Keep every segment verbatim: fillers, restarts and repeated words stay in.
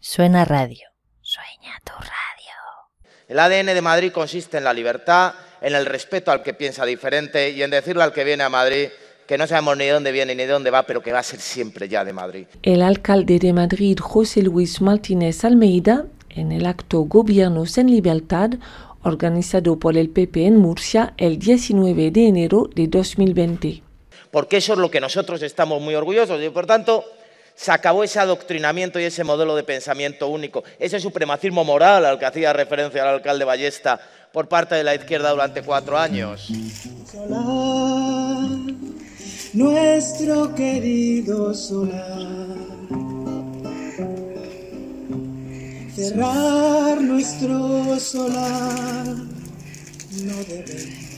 Suena radio. Sueña tu radio. El A D N de Madrid consiste en la libertad, en el respeto al que piensa diferente y en decirle al que viene a Madrid que no sabemos ni de dónde viene ni de dónde va, pero que va a ser siempre ya de Madrid. El alcalde de Madrid, José Luis Martínez Almeida, en el acto Gobiernos en Libertad, organizado por el P P en Murcia el diecinueve de enero de dos mil veinte. Porque eso es lo que nosotros estamos muy orgullosos y, por tanto, se acabó ese adoctrinamiento y ese modelo de pensamiento único, ese supremacismo moral al que hacía referencia el alcalde Ballesta por parte de la izquierda durante cuatro años. Solar, nuestro querido solar, cerrar nuestro solar no debe.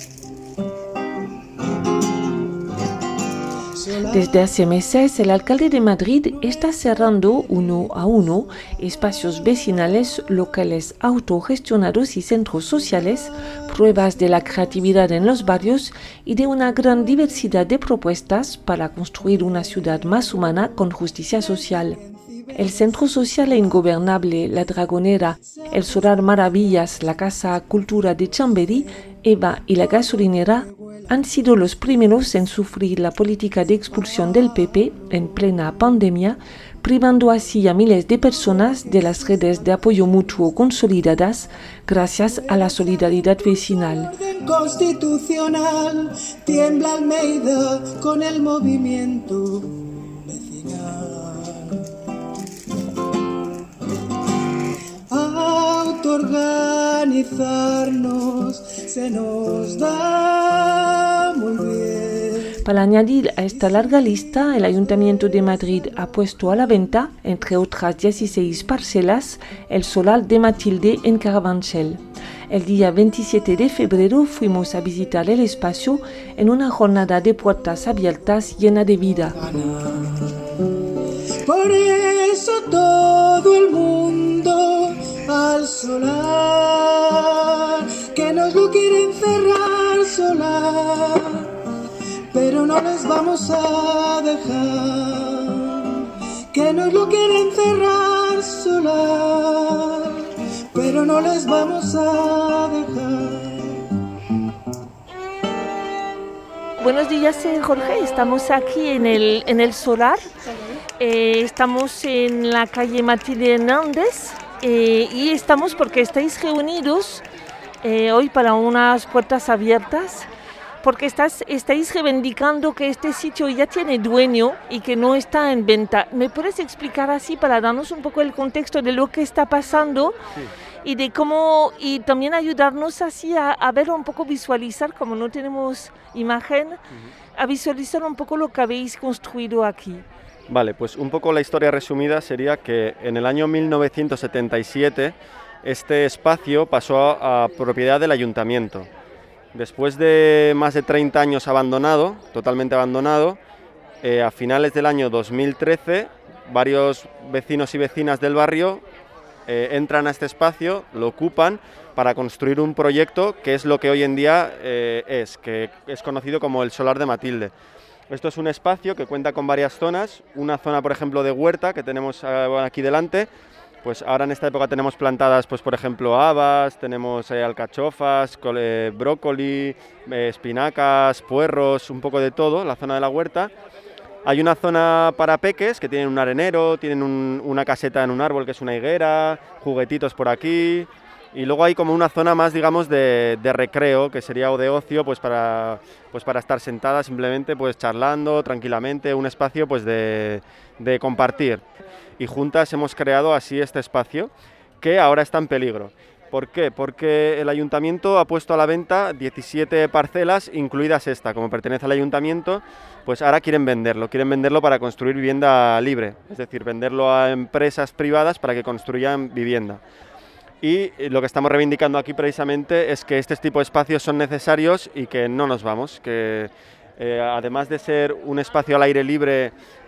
Desde hace meses, el alcalde de Madrid está cerrando uno a uno espacios vecinales, locales autogestionados y centros sociales, pruebas de la creatividad en los barrios y de una gran diversidad de propuestas para construir una ciudad más humana con justicia social. El Centro Social e Ingobernable La Dragonera, el Solar Maravillas, la Casa Cultura de Chamberí, Eva y la Gasolinera han sido los primeros en sufrir la política de expulsión del P P en plena pandemia, privando así a miles de personas de las redes de apoyo mutuo consolidadas gracias a la solidaridad vecinal. Constitucional, tiembla Almeida con el movimiento vecinal. Autoorganizarnos se nos da muy bien. Para añadir a esta larga lista, el Ayuntamiento de Madrid ha puesto a la venta, entre otras dieciséis parcelas, el solar de Matilde en Carabanchel. El día veintisiete de febrero fuimos a visitar el espacio en una jornada de puertas abiertas llena de vida. Por eso todo el mundo al solar, que nos lo quieren cerrar solar, pero no les vamos a dejar. Que nos lo quieren cerrar solar, pero no les vamos a dejar. Buenos días, Jorge. Estamos aquí en el, en el solar. Eh, estamos en la calle Matilde Hernández. Eh, y estamos porque estáis reunidos eh, hoy para unas puertas abiertas, porque estás, estáis reivindicando que este sitio ya tiene dueño y que no está en venta. ¿Me puedes explicar así para darnos un poco el contexto de lo que está pasando? Sí. Y de cómo, y también ayudarnos así a, a ver un poco, visualizar, como no tenemos imagen, uh-huh. a visualizar un poco lo que habéis construido aquí? Vale, pues un poco la historia resumida sería que en el año mil novecientos setenta y siete este espacio pasó a, a propiedad del ayuntamiento. Después de más de treinta años abandonado, totalmente abandonado, eh, a finales del año dos mil trece, varios vecinos y vecinas del barrio eh, entran a este espacio, lo ocupan para construir un proyecto que es lo que hoy en día eh, es, que es conocido como el Solar de Matilde. Esto es un espacio que cuenta con varias zonas, una zona, por ejemplo, de huerta que tenemos aquí delante. Pues ahora en esta época tenemos plantadas, pues por ejemplo, habas, tenemos eh, alcachofas, eh, brócoli, eh, espinacas, puerros, un poco de todo, la zona de la huerta. Hay una zona para peques que tienen un arenero, tienen un, una caseta en un árbol que es una higuera, juguetitos por aquí. Y luego hay como una zona más, digamos, de, de recreo, que sería o de ocio, pues para, pues para estar sentada simplemente, pues charlando tranquilamente, un espacio pues de, de compartir. Y juntas hemos creado así este espacio, que ahora está en peligro. ¿Por qué? Porque el ayuntamiento ha puesto a la venta diecisiete parcelas, incluidas esta, como pertenece al ayuntamiento, pues ahora quieren venderlo, quieren venderlo para construir vivienda libre, es decir, venderlo a empresas privadas para que construyan vivienda. Y lo que estamos reivindicando aquí precisamente es que este tipo de espacios son necesarios y que no nos vamos, que eh, además de ser un espacio al aire libre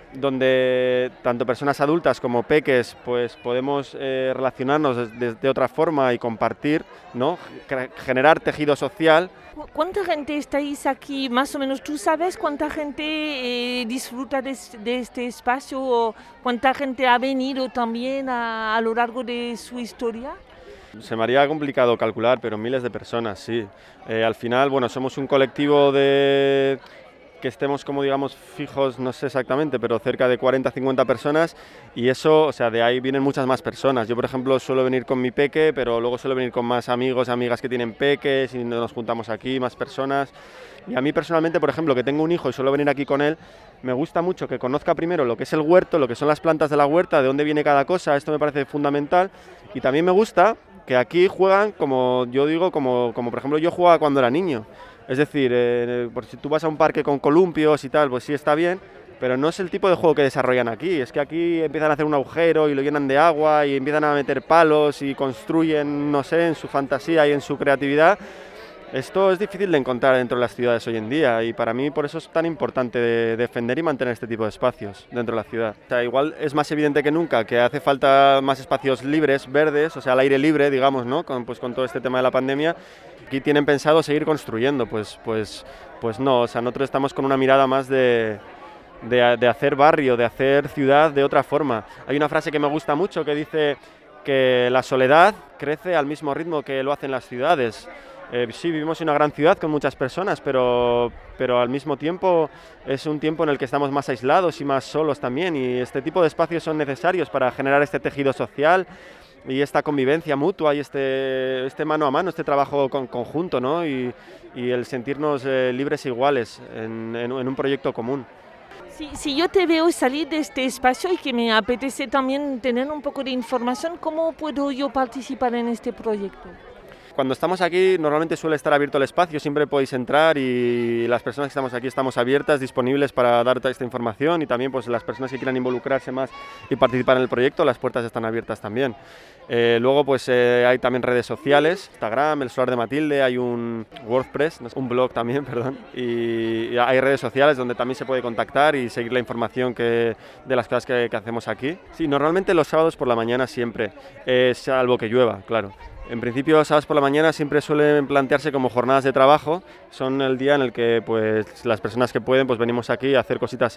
donde tanto personas adultas como peques pues podemos eh, relacionarnos de, de, de otra forma y compartir, ¿no? Generar tejido social. ¿Cuánta gente estáis aquí? Más o menos, ¿tú sabes cuánta gente eh, disfruta de, de este espacio o cuánta gente ha venido también a, a lo largo de su historia? Se me haría complicado calcular, pero miles de personas, sí. Eh, al final, bueno, somos un colectivo de... que estemos como digamos fijos, no sé exactamente, pero cerca de cuarenta a cincuenta personas y eso, o sea, de ahí vienen muchas más personas. Yo, por ejemplo, suelo venir con mi peque, pero luego suelo venir con más amigos y amigas que tienen peques y nos juntamos aquí, más personas. Y a mí personalmente, por ejemplo, que tengo un hijo y suelo venir aquí con él, me gusta mucho que conozca primero lo que es el huerto, lo que son las plantas de la huerta, de dónde viene cada cosa, esto me parece fundamental. Y también me gusta que aquí juegan, como yo digo, como, como por ejemplo yo jugaba cuando era niño. Es decir, eh, por si tú vas a un parque con columpios y tal, pues sí está bien, pero no es el tipo de juego que desarrollan aquí. Es que aquí empiezan a hacer un agujero y lo llenan de agua y empiezan a meter palos y construyen, no sé, en su fantasía y en su creatividad. Esto es difícil de encontrar dentro de las ciudades hoy en día y para mí por eso es tan importante de defender y mantener este tipo de espacios dentro de la ciudad. O sea, igual es más evidente que nunca que hace falta más espacios libres, verdes, o sea, al aire libre, digamos, ¿no? Con, pues, con todo este tema de la pandemia. Aquí tienen pensado seguir construyendo, pues, pues, pues no, o sea, nosotros estamos con una mirada más de, de, de hacer barrio, de hacer ciudad de otra forma. Hay una frase que me gusta mucho que dice que la soledad crece al mismo ritmo que lo hacen las ciudades. Eh, sí, vivimos en una gran ciudad con muchas personas, pero, pero al mismo tiempo es un tiempo en el que estamos más aislados y más solos también, y este tipo de espacios son necesarios para generar este tejido social y esta convivencia mutua y este, este mano a mano, este trabajo con, conjunto, ¿no? y, y el sentirnos eh, libres e iguales en, en, en un proyecto común. Si, si yo te veo salir de este espacio y que me apetece también tener un poco de información, ¿cómo puedo yo participar en este proyecto? Cuando estamos aquí normalmente suele estar abierto el espacio, siempre podéis entrar y las personas que estamos aquí estamos abiertas, disponibles para dar toda esta información y también pues las personas que quieran involucrarse más y participar en el proyecto, las puertas están abiertas también. Eh, luego pues eh, hay también redes sociales, Instagram, el Solar de Matilde, hay un WordPress, un blog también, perdón, y, y hay redes sociales donde también se puede contactar y seguir la información que, de las cosas que, que hacemos aquí. Sí, normalmente los sábados por la mañana siempre, eh, salvo que llueva, claro. En principio, los sábados por la mañana siempre suelen plantearse como jornadas de trabajo. Son el día en el que pues, las personas que pueden pues, venimos aquí a hacer cositas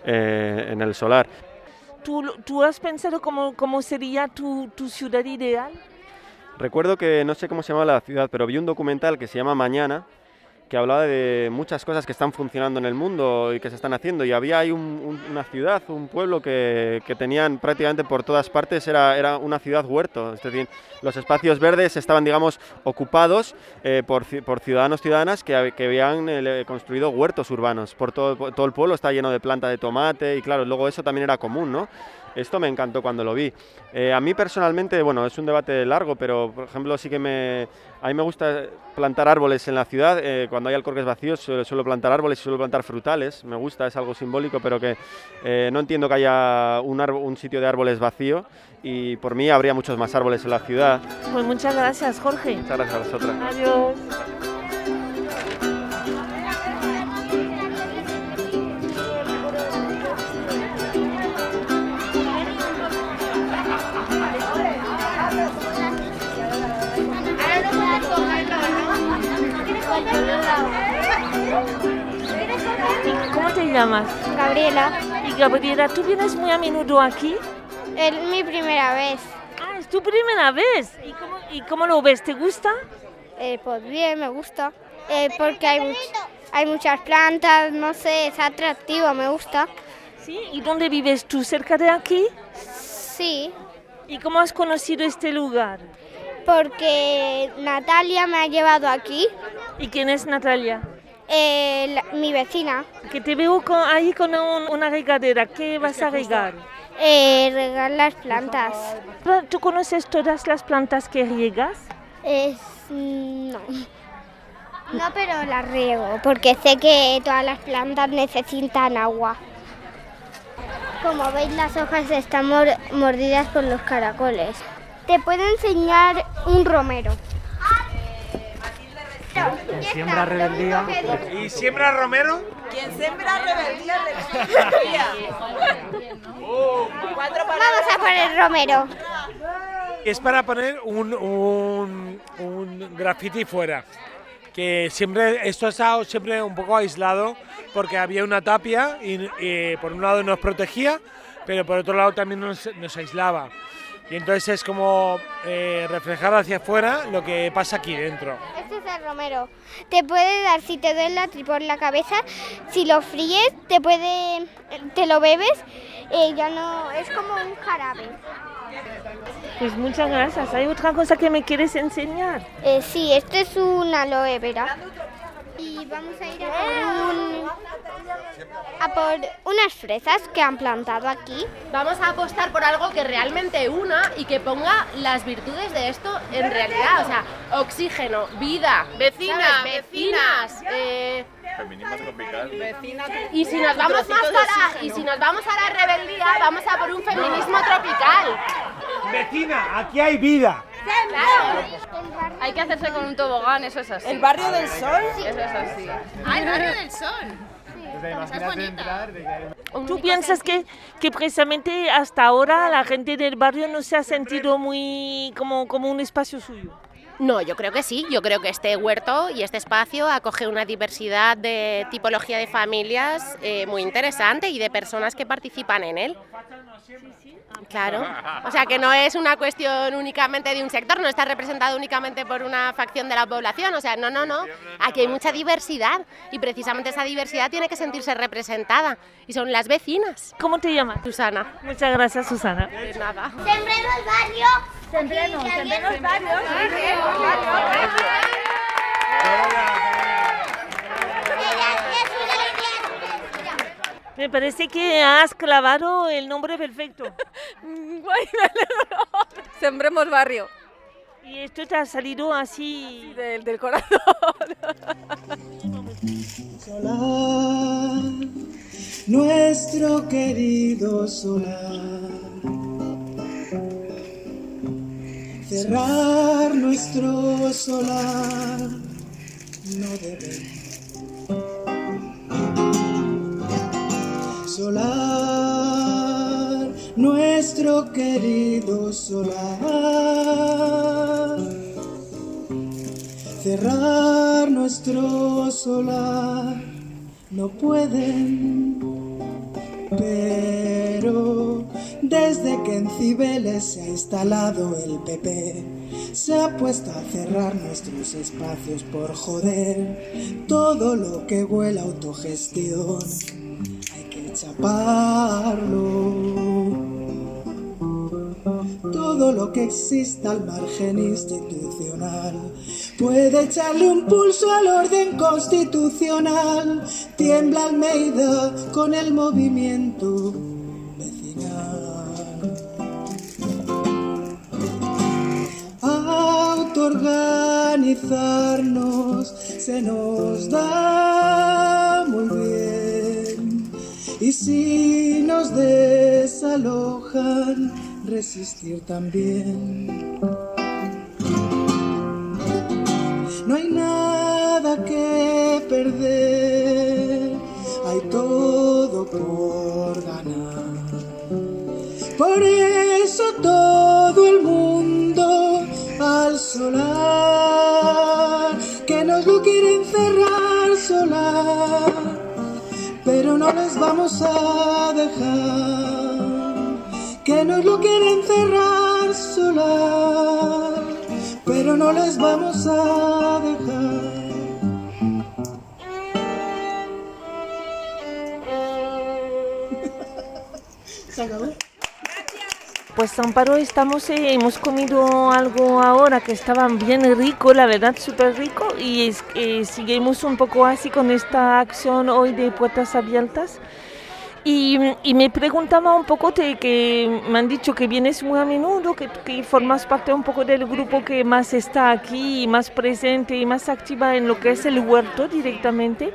eh, en el solar. ¿Tú, tú has pensado cómo, cómo sería tu, tu ciudad ideal? Recuerdo que, no sé cómo se llama la ciudad, pero vi un documental que se llama Mañana, que hablaba de muchas cosas que están funcionando en el mundo y que se están haciendo, y había ahí un, un, una ciudad, un pueblo que, que tenían prácticamente por todas partes, era, era una ciudad huerto, es decir, los espacios verdes estaban, digamos, ocupados eh, por, por ciudadanos ciudadanas que, que habían eh, construido huertos urbanos, por todo, por todo el pueblo está lleno de planta de tomate y claro, luego eso también era común, ¿no? Esto me encantó cuando lo vi. Eh, a mí personalmente, bueno, es un debate largo, pero por ejemplo sí que me... A mí me gusta plantar árboles en la ciudad, eh, cuando hay alcorques vacíos suelo, suelo plantar árboles y suelo plantar frutales, me gusta, es algo simbólico, pero que eh, no entiendo que haya un, árbol, un sitio de árboles vacío y por mí habría muchos más árboles en la ciudad. Pues muchas gracias, Jorge. Muchas gracias a vosotras. Adiós. ¿Cómo te llamas? Gabriela. Y Gabriela, ¿tú vienes muy a menudo aquí? Es mi primera vez. Ah, es tu primera vez. ¿Y cómo, y cómo lo ves? ¿Te gusta? Eh, pues bien, me gusta. Eh, porque hay, much- hay muchas plantas, no sé, es atractivo, me gusta. ¿Sí? ¿Y dónde vives tú? ¿Cerca de aquí? Sí, ¿Y cómo has conocido este lugar? porque Natalia me ha llevado aquí, ¿Y quién es Natalia? eh, la- mi vecina. Que te veo con, ahí con un- una regadera. ¿Qué vas a regar? Eh, regar las plantas. ¿Tú conoces todas las plantas que riegas? Es, no. No, pero las riego, porque sé que todas las plantas necesitan agua. Como veis, las hojas están mor- mordidas por los caracoles. Te puedo enseñar un romero. Quien siembra rebeldía. ¿Y siembra romero? Quien siembra rebeldía le rebeldía. Vamos a poner romero. Es para poner un, un, un graffiti fuera. Que siempre, esto ha estado siempre un poco aislado porque había una tapia y, y por un lado nos protegía, pero por otro lado también nos, nos aislaba. Y entonces es como eh, reflejar hacia afuera lo que pasa aquí dentro. Este es el romero. Te puede dar, si te duele la tripa por la cabeza, si lo fríes, te puede, te lo bebes, eh, ya no, es como un jarabe. Pues muchas gracias. ¿Hay otra cosa que me quieres enseñar? Eh, sí, esto es un aloe vera. Y vamos a ir a por, un, a por unas fresas que han plantado aquí. Vamos a apostar por algo que realmente una y que ponga las virtudes de esto en realidad. O sea, oxígeno, vida, Vecina, vecinas, eh, feminismo tropical. y si nos vamos más para, y si nos vamos a la rebeldía, vamos a por un feminismo tropical. Vecina, aquí hay vida. Claro. Hay que hacerse con un tobogán, eso es así. ¿El barrio del sol? Eso es así. Ah, el barrio del sol. ¿Tú piensas que, que precisamente hasta ahora la gente del barrio no se ha sentido muy como, como un espacio suyo? No, yo creo que sí. Yo creo que este huerto y este espacio acoge una diversidad de tipología de familias eh, muy interesante y de personas que participan en él. Claro, o sea que no es una cuestión únicamente de un sector, no está representado únicamente por una facción de la población, o sea, no, no, no, aquí hay mucha diversidad y precisamente esa diversidad tiene que sentirse representada y son las vecinas. ¿Cómo te llamas? Susana. Muchas gracias, Susana. De nada. Sembremos barrio. Sembremos, sembremos barrio. Me parece que has clavado el nombre perfecto. Guay, me alegro. Sembremos barrio. Y esto te ha salido así del, del corazón. Solar, nuestro querido solar. Cerrar nuestro solar no debe. Solar, nuestro querido solar. Cerrar nuestro solar no pueden, pero desde que en Cibeles se ha instalado el P P, se ha puesto a cerrar nuestros espacios por joder. Todo lo que huela a autogestión chaparlo, todo lo que exista al margen institucional puede echarle un pulso al orden constitucional. Tiembla Almeida con el movimiento vecinal. Autoorganizarnos se nos da muy bien. Y si nos desalojan, resistir también. No hay nada que perder, hay todo por ganar. Por eso todo el mundo al solar, que nos lo quieren cerrar solar, pero no les vamos a dejar, que nos lo quieren cerrar solar, pero no les vamos a dejar. ¿Se acabó? Pues Amparo, estamos, eh, hemos comido algo ahora que estaba bien rico, la verdad, súper rico, y es, eh, seguimos un poco así con esta acción hoy de Puertas Abiertas. Y, y me preguntaba un poco, de que me han dicho que vienes muy a menudo, que, que formas parte un poco del grupo que más está aquí, más presente y más activa en lo que es el huerto directamente.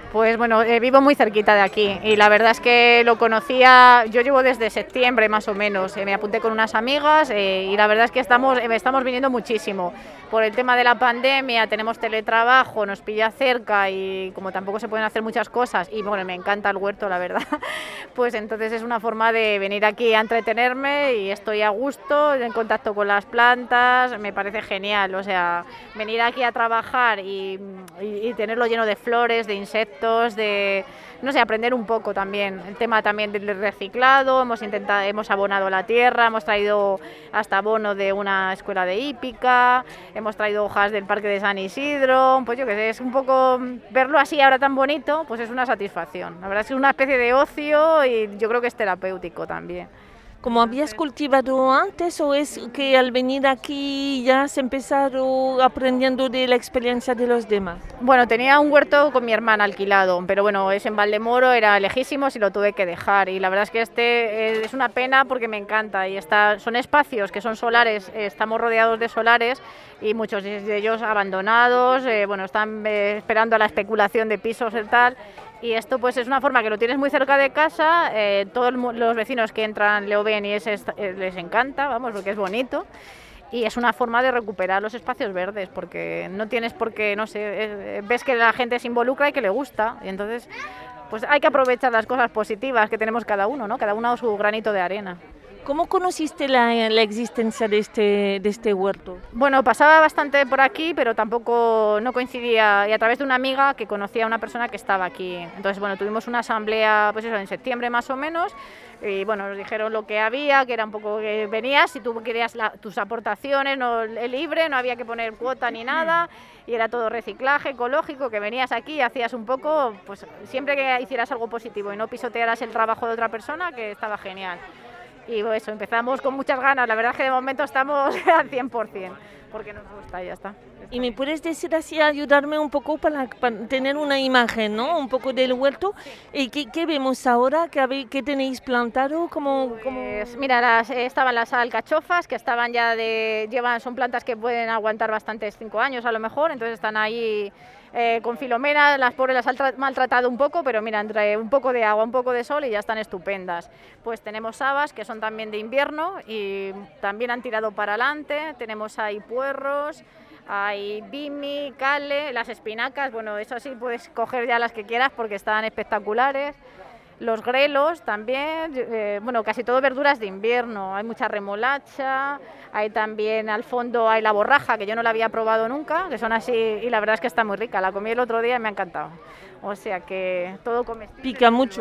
Pues bueno, eh, vivo muy cerquita de aquí y la verdad es que lo conocía, yo llevo desde septiembre más o menos, eh, me apunté con unas amigas eh, y la verdad es que estamos, eh, estamos viniendo muchísimo. Por el tema de la pandemia tenemos teletrabajo, nos pilla cerca y como tampoco se pueden hacer muchas cosas y bueno, me encanta el huerto la verdad, pues entonces es una forma de venir aquí a entretenerme y estoy a gusto, en contacto con las plantas, me parece genial, o sea, venir aquí a trabajar y, y, y tenerlo lleno de flores, de insectos, de, no sé, aprender un poco también. El tema también del reciclado, hemos intentado, hemos abonado la tierra, hemos traído hasta abono de una escuela de hípica, hemos traído hojas del Parque de San Isidro, pues yo qué sé, es un poco, verlo así ahora tan bonito, pues es una satisfacción. La verdad es que es una especie de ocio y yo creo que es terapéutico también. ¿Cómo habías cultivado antes o es que al venir aquí ya has empezado aprendiendo de la experiencia de los demás? Bueno, tenía un huerto con mi hermana alquilado, pero bueno, es en Valdemoro, era lejísimos y lo tuve que dejar. Y la verdad es que este es una pena porque me encanta y está, son espacios que son solares, estamos rodeados de solares y muchos de ellos abandonados, eh, bueno, están eh, esperando a la especulación de pisos y tal. Y esto pues es una forma que lo tienes muy cerca de casa, eh, todos los vecinos que entran lo ven y es, es, les encanta, vamos, porque es bonito. Y es una forma de recuperar los espacios verdes, porque no tienes por qué, no sé, es, ves que la gente se involucra y que le gusta. Y entonces pues hay que aprovechar las cosas positivas que tenemos cada uno, ¿no? Cada uno su granito de arena. ¿Cómo conociste la, la existencia de este, de este huerto? Bueno, pasaba bastante por aquí, pero tampoco no coincidía, y a través de una amiga que conocía a una persona que estaba aquí. Entonces, bueno, tuvimos una asamblea, pues eso, en septiembre más o menos, y bueno, nos dijeron lo que había, que era un poco que venías, si tú querías la, tus aportaciones, no, libre, no había que poner cuota ni nada, y era todo reciclaje ecológico, que venías aquí y hacías un poco, pues siempre que hicieras algo positivo y no pisotearas el trabajo de otra persona, que estaba genial. Y eso, empezamos con muchas ganas, la verdad es que de momento estamos al cien por cien, porque nos gusta y ya está. ¿Y me puedes decir así, ayudarme un poco para, para tener una imagen, ¿no? Un poco del huerto. ¿Y qué, qué vemos ahora? ¿Qué, habéis, qué tenéis plantado? ¿Cómo, cómo... Pues, mira, las, estaban las alcachofas, que estaban ya de... llevan son plantas que pueden aguantar bastantes cinco años a lo mejor, entonces están ahí... Eh, con Filomena, las pobres las han maltratado un poco, pero mira, entre un poco de agua, un poco de sol y ya están estupendas. Pues tenemos habas, que son también de invierno y también han tirado para adelante, tenemos ahí puerros, hay bimi, cale, las espinacas, bueno, eso sí puedes coger ya las que quieras porque están espectaculares. Los grelos también, eh, bueno, casi todo verduras de invierno, hay mucha remolacha, hay también al fondo hay la borraja, que yo no la había probado nunca, que son así, y la verdad es que está muy rica, la comí el otro día y me ha encantado, o sea que todo comestible. ¿Pica mucho?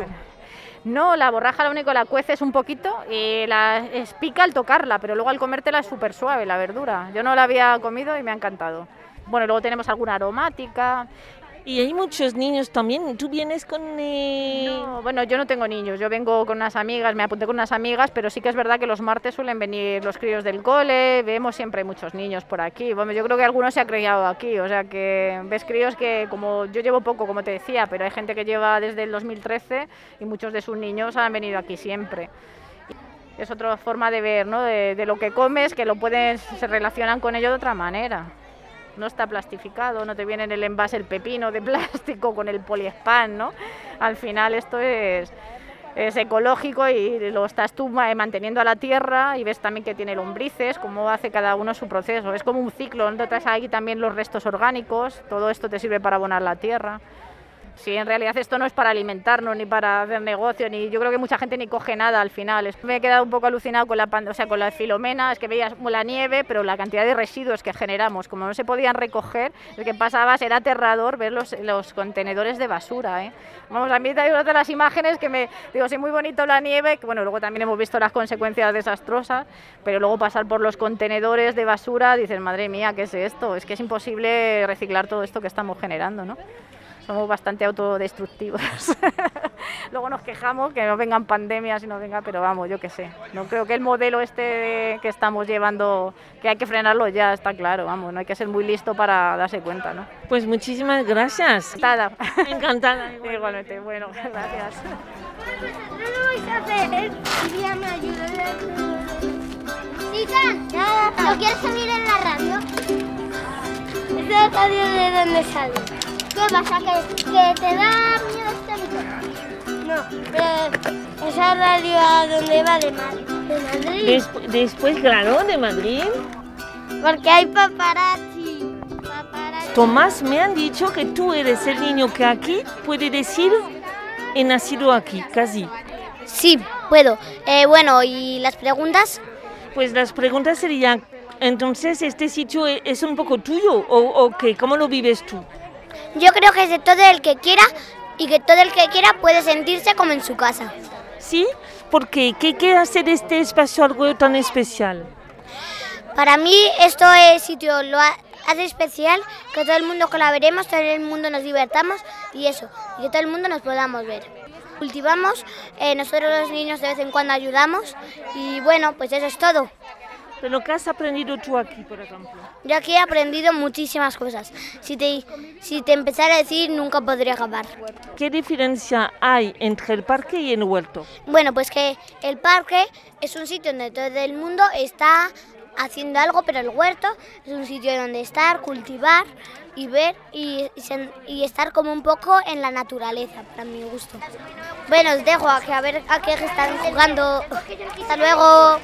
No, la borraja lo único la cueces un poquito y la es, pica al tocarla, pero luego al comértela es súper suave la verdura, yo no la había comido y me ha encantado. Bueno, luego tenemos alguna aromática. Y hay muchos niños también. ¿Tú vienes con...? Eh... No, bueno, yo no tengo niños. Yo vengo con unas amigas, me apunté con unas amigas, pero sí que es verdad que los martes suelen venir los críos del cole. Vemos siempre muchos niños por aquí. Bueno, yo creo que algunos se ha criado aquí. O sea que ves críos que, como yo llevo poco, como te decía, pero hay gente que lleva desde el dos mil trece y muchos de sus niños han venido aquí siempre. Es otra forma de ver, ¿no? De, de lo que comes, que lo pueden, se relacionan con ello de otra manera. No está plastificado, no te viene en el envase el pepino de plástico con el poliespan, ¿no? Al final esto es, es ecológico y lo estás tú manteniendo a la tierra y ves también que tiene lombrices, cómo hace cada uno su proceso. Es como un ciclo, ¿no? Te traes ahí también los restos orgánicos, todo esto te sirve para abonar la tierra. Sí, en realidad esto no es para alimentarnos ni para hacer negocio, ni yo creo que mucha gente ni coge nada al final. Me he quedado un poco alucinado con la, o sea, con la Filomena, es que veías la nieve, pero la cantidad de residuos que generamos, como no se podían recoger, lo que pasaba era aterrador ver los, los contenedores de basura, ¿eh? Vamos, a mí hay otra de las imágenes que me digo, sí, muy bonito la nieve, que bueno, luego también hemos visto las consecuencias desastrosas, pero luego pasar por los contenedores de basura, dices, madre mía, ¿qué es esto? Es que es imposible reciclar todo esto que estamos generando, ¿no? Somos bastante autodestructivos. Luego nos quejamos que no vengan pandemias y no venga, pero vamos, yo qué sé. No creo que el modelo este que estamos llevando, que hay que frenarlo ya, está claro, vamos, no hay que ser muy listo para darse cuenta, ¿no? Pues muchísimas gracias. Encantada. Encantada. Igualmente, bueno, gracias. No lo vais a hacer, ya me ayuda. Chica, ¿lo quieres salir en la radio? ¿Esta radio de dónde sale? ¿Qué pasa? ¿Que, que te da miedo este bicho? No, pero esa radio a dónde va de, Madrid. ¿De Madrid? Des- después, claro, de Madrid. Porque hay paparazzi. paparazzi. Tomás, me han dicho que tú eres el niño que aquí puede decir he nacido aquí, casi. Sí, puedo. Eh, bueno, ¿y las preguntas? Pues las preguntas serían, entonces, ¿este sitio e- es un poco tuyo o, o qué? ¿Cómo lo vives tú? Yo creo que es de todo el que quiera y que todo el que quiera puede sentirse como en su casa. ¿Sí? ¿Por qué? ¿Qué, qué hace de este espacio algo tan especial? Para mí esto es sitio lo ha- hace especial, que todo el mundo colaboremos, todo el mundo nos divertamos y eso, y que todo el mundo nos podamos ver. Cultivamos, eh, nosotros los niños de vez en cuando ayudamos y bueno, pues eso es todo. ¿Pero qué has aprendido tú aquí, por ejemplo? Yo aquí he aprendido muchísimas cosas. Si te, si te empezara a decir, nunca podría acabar. ¿Qué diferencia hay entre el parque y el huerto? Bueno, pues que el parque es un sitio donde todo el mundo está haciendo algo, pero el huerto es un sitio donde estar, cultivar y ver y, y, sen- y estar como un poco en la naturaleza, para mi gusto. Bueno, os dejo a, que, a ver a qué están jugando. Hasta luego.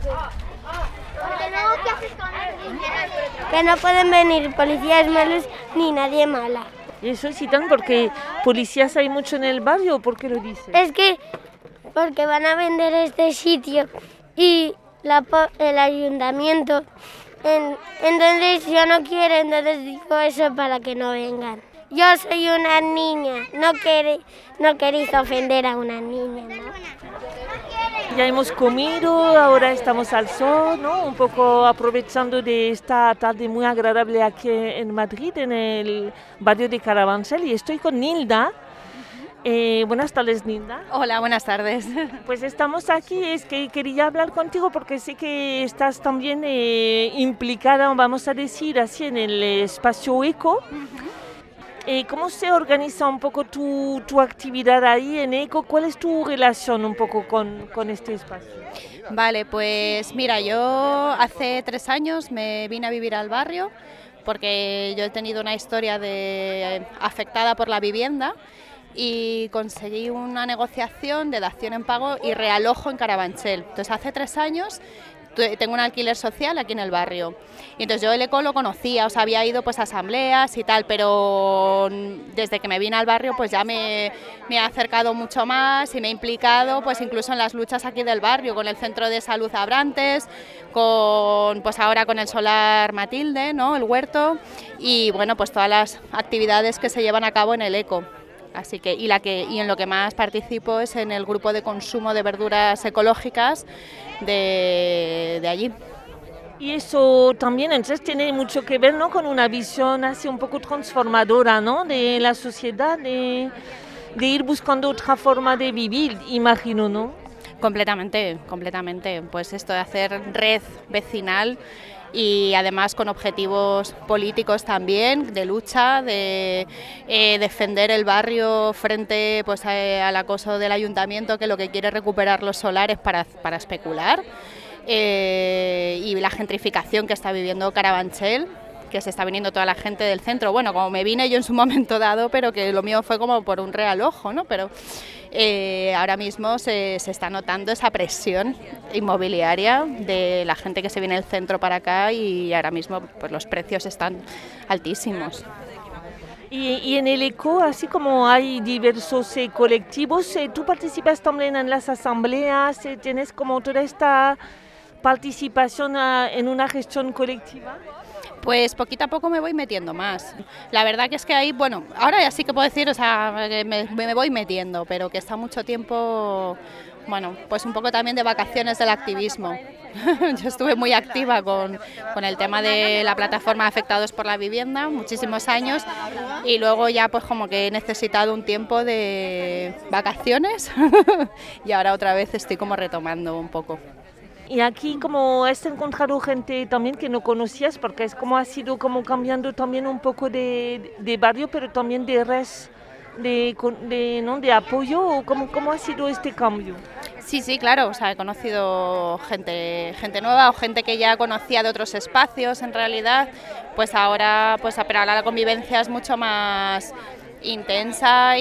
Que no pueden venir policías malos ni nadie mala. Y eso sí, tan porque policías hay mucho en el barrio, ¿por qué lo dices? Es que porque van a vender este sitio y la, po- el ayuntamiento. En- entonces yo no quiero, entonces digo eso para que no vengan. Yo soy una niña, no, quere, no queréis ofender a una niña, ¿no? Ya hemos comido, ahora estamos al sol, ¿no? Un poco aprovechando de esta tarde muy agradable aquí en Madrid, en el barrio de Carabanchel, y estoy con Nilda. Eh, buenas tardes, Nilda. Hola, buenas tardes. Pues estamos aquí, es que quería hablar contigo porque sé que estás también eh, implicada, vamos a decir así, en el espacio eco. Eh, ¿Cómo se organiza un poco tu, tu actividad ahí en ECO? ¿Cuál es tu relación un poco con, con este espacio? Vale, pues mira, yo hace tres años me vine a vivir al barrio porque yo he tenido una historia de afectada por la vivienda y conseguí una negociación de dación en pago y realojo en Carabanchel. Entonces hace tres años tengo un alquiler social aquí en el barrio. Y entonces yo el ECO lo conocía, o sea, había ido pues a asambleas y tal, pero desde que me vine al barrio pues ya me, me he acercado mucho más y me he implicado pues incluso en las luchas aquí del barrio, con el Centro de Salud Abrantes, con pues ahora con el Solar Matilde, ¿no? El huerto y bueno, pues todas las actividades que se llevan a cabo en el ECO. Así que y la que y en lo que más participo es en el grupo de consumo de verduras ecológicas de, de allí. Y eso también entonces tiene mucho que ver, ¿no?, con una visión así un poco transformadora, ¿no?, de la sociedad, de, de ir buscando otra forma de vivir, imagino, ¿no? Completamente, completamente. Pues esto de hacer red vecinal y además con objetivos políticos también, de lucha, de eh, defender el barrio frente pues, a, al acoso del ayuntamiento, que lo que quiere es recuperar los solares para, para especular, eh, y la gentrificación que está viviendo Carabanchel, que se está viniendo toda la gente del centro, bueno, como me vine yo en su momento dado, pero que lo mío fue como por un realojo, ¿no? Pero eh, ahora mismo se, se está notando esa presión inmobiliaria de la gente que se viene del centro para acá y ahora mismo pues los precios están altísimos. Y, y en el ECO, así como hay diversos eh, colectivos, eh, ¿tú participas también en las asambleas? Eh, ¿Tienes como toda esta participación uh, en una gestión colectiva? Pues poquito a poco me voy metiendo más. La verdad que es que ahí, bueno, ahora ya sí que puedo decir, o sea, me, me voy metiendo, pero que está mucho tiempo, bueno, pues un poco también de vacaciones del activismo. Yo estuve muy activa con, con el tema de la plataforma Afectados por la Vivienda, muchísimos años, y luego ya pues como que he necesitado un tiempo de vacaciones y ahora otra vez estoy como retomando un poco. Y aquí como has encontrado gente también que no conocías, porque es como ha sido como cambiando también un poco de, de barrio, pero también de red de, de, ¿no?, de apoyo, ¿o cómo, cómo ha sido este cambio? Sí, sí, claro, o sea, he conocido gente, gente nueva o gente que ya conocía de otros espacios en realidad, pues ahora, pues pero ahora la convivencia es mucho más intensa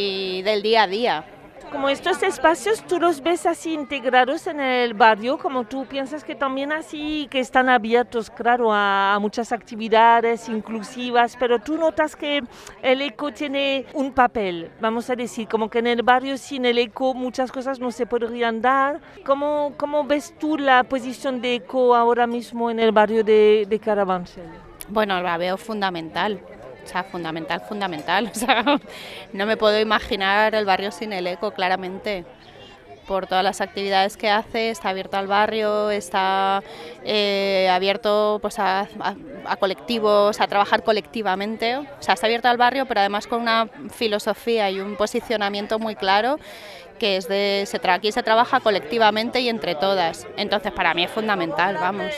y del día a día. Como estos espacios, ¿tú los ves así integrados en el barrio? Como tú piensas que también así, que están abiertos, claro, a, a muchas actividades inclusivas, pero tú notas que el eco tiene un papel, vamos a decir, como que en el barrio sin el eco muchas cosas no se podrían dar. ¿Cómo, cómo ves tú la posición de eco ahora mismo en el barrio de, de Carabanchel? Bueno, la veo fundamental. O sea, fundamental, fundamental. O sea, no me puedo imaginar el barrio sin el eco, claramente. Por todas las actividades que hace, está abierto al barrio, está eh, abierto pues, a, a, a colectivos, a trabajar colectivamente. O sea, está abierto al barrio, pero además con una filosofía y un posicionamiento muy claro, que es de se tra- aquí se trabaja colectivamente y entre todas. Entonces, para mí es fundamental, vamos.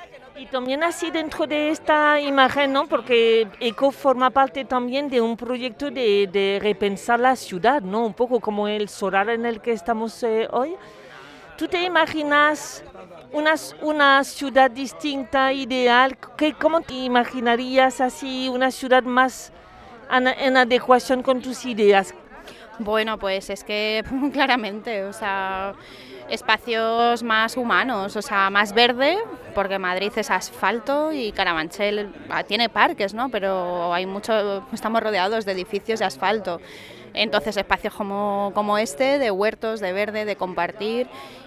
Y también así dentro de esta imagen, ¿no? Porque ECO forma parte también de un proyecto de, de repensar la ciudad, ¿no? Un poco como el solar en el que estamos eh, hoy. ¿Tú te imaginas una, una ciudad distinta, ideal? ¿Qué, ¿Cómo te imaginarías así una ciudad más en, en adecuación con tus ideas? Bueno, pues es que claramente, o sea, espacios más humanos, o sea, más verde, porque Madrid es asfalto y Carabanchel tiene parques, ¿no? Pero hay mucho, estamos rodeados de edificios de asfalto. Entonces, espacios como, como este, de huertos, de verde, de compartir.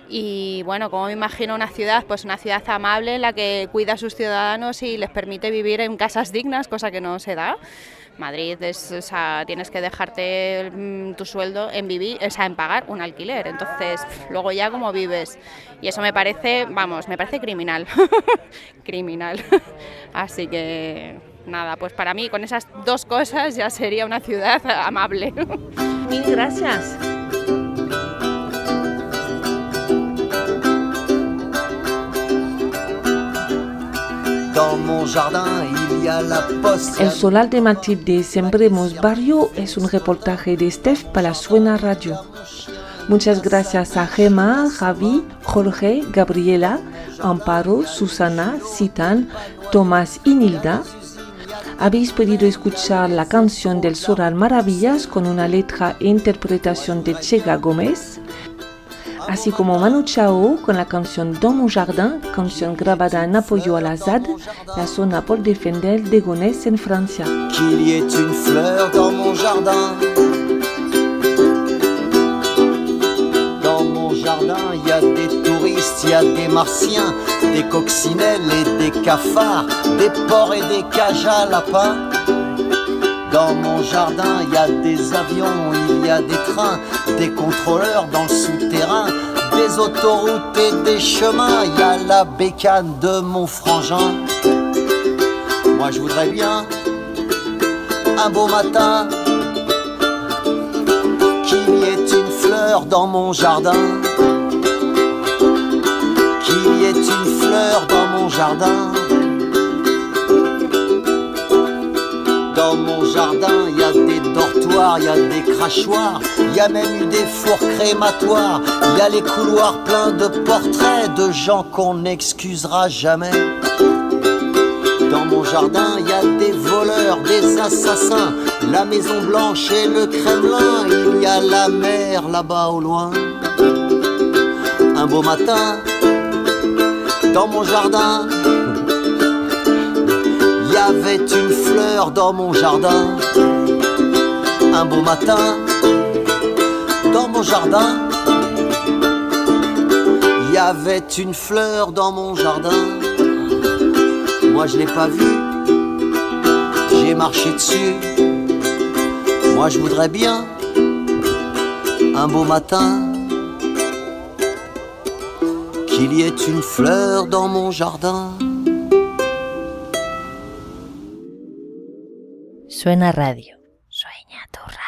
Y bueno, como me imagino una ciudad, pues una ciudad amable en la que cuida a sus ciudadanos y les permite vivir en casas dignas, cosa que no se da. Madrid es, o sea, tienes que dejarte mm, tu sueldo en vivir, o sea, en pagar un alquiler. Entonces, luego ya cómo vives. Y eso me parece, vamos, me parece criminal. criminal. Así que nada, pues para mí con esas dos cosas ya sería una ciudad amable. Mil gracias. El solar de Madrid de Sembremos Barrio es un reportaje de Steph para Suena Radio. Muchas gracias a Gemma, Javi, Jorge, Gabriela, Amparo, Susana, Citan, Tomás y Nilda. Habéis podido escuchar la canción del Solar Maravillas con una letra e interpretación de Chega Gómez, así como Manu Chao con la canción Dans mon jardin, canción grabada en apoyo a la Z A D, la zona por defender de Gonesse en Francia. Qu'il y ait une fleur dans mon jardin. Dans mon jardin, il y a des touristes, il y a des martiens, des coccinelles et des cafards, des porcs et des cages à lapins. Dans mon jardin, il y a des avions, il y a des trains, des contrôleurs dans le souterrain, des autoroutes et des chemins. Il y a la bécane de mon frangin. Moi je voudrais bien, un beau matin, qu'il y ait une fleur dans mon jardin. Qu'il y ait une fleur dans mon jardin. Dans mon jardin, il y a des dortoirs, il y a des crachoirs, il y a même eu des fours crématoires, il y a les couloirs pleins de portraits de gens qu'on n'excusera jamais. Dans mon jardin, il y a des voleurs, des assassins, la Maison Blanche et le Kremlin, il y a la mer là-bas au loin. Un beau matin, dans mon jardin, il y avait une fleur dans mon jardin. Un beau matin, dans mon jardin, il y avait une fleur dans mon jardin. Moi je l'ai pas vue, j'ai marché dessus. Moi je voudrais bien, un beau matin, qu'il y ait une fleur dans mon jardin. Suena Radio. Sueña tu radio.